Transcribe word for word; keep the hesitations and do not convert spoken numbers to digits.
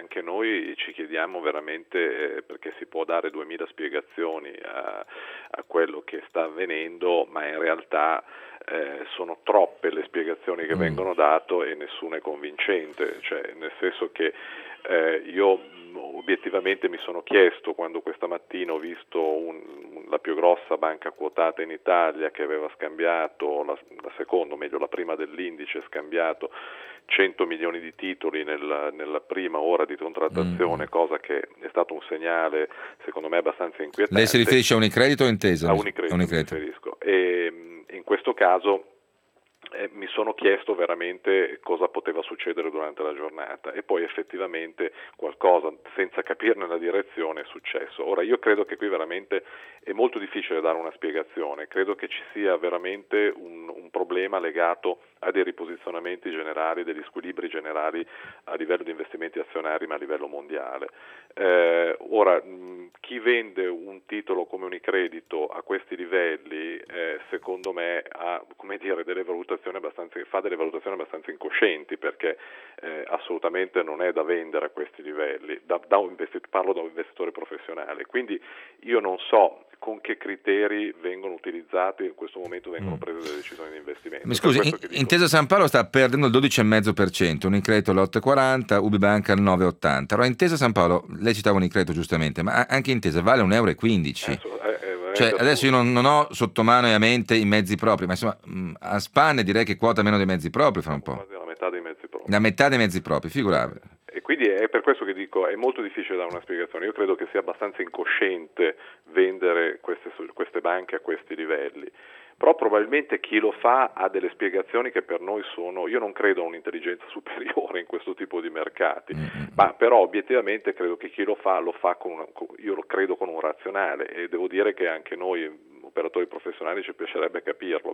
anche noi ci chiediamo veramente, eh, perché si può dare duemila spiegazioni a, a quello che sta avvenendo, ma in realtà eh, sono troppe le spiegazioni che mm. vengono date e nessuna è convincente, cioè nel senso che eh, io obiettivamente mi sono chiesto, quando questa mattina ho visto un, la più grossa banca quotata in Italia che aveva scambiato, la, la seconda, o meglio la prima dell'indice, scambiato cento milioni di titoli nel, nella prima ora di contrattazione, mm. cosa che è stato un segnale secondo me abbastanza inquietante. Lei si riferisce a Unicredit o Intesa? A Unicredit, Unicredit. mi riferisco. E in questo caso Eh, mi sono chiesto veramente cosa poteva succedere durante la giornata e poi effettivamente qualcosa, senza capirne la direzione, è successo. Ora io credo che qui veramente è molto difficile dare una spiegazione, credo che ci sia veramente un, un problema legato a dei riposizionamenti generali, degli squilibri generali a livello di investimenti azionari ma a livello mondiale. Eh, ora mh, chi vende un titolo come Unicredito a questi livelli eh, secondo me ha, come dire, delle valutazioni abbastanza, fa delle valutazioni abbastanza incoscienti, perché eh, assolutamente non è da vendere a questi livelli, da, da un investit- parlo da un investitore professionale, quindi io non so con che criteri vengono utilizzati, in questo momento vengono prese delle decisioni di investimento. Mi scusi, in, Intesa San Paolo sta perdendo il dodici virgola cinque per cento, Unicredito all'otto virgola quaranta, Ubibanca al nove virgola ottanta. Allora Intesa San Paolo, lei citava Unicredito giustamente, ma anche Intesa vale un euro e quindici. Eh, Cioè, adesso io non, non ho sotto mano e a mente i mezzi propri, ma insomma a spanne direi che quota meno dei mezzi propri fra un po'. Quasi la metà dei mezzi propri. La metà dei mezzi propri, figurati. E quindi è per questo che dico, è molto difficile dare una spiegazione. Io credo che sia abbastanza incosciente vendere queste, queste banche a questi livelli. Però probabilmente chi lo fa ha delle spiegazioni che per noi sono, io non credo a un'intelligenza superiore in questo tipo di mercati, mm-hmm. ma però obiettivamente credo che chi lo fa lo fa con una, io lo credo con un razionale, e devo dire che anche noi operatori professionali ci piacerebbe capirlo,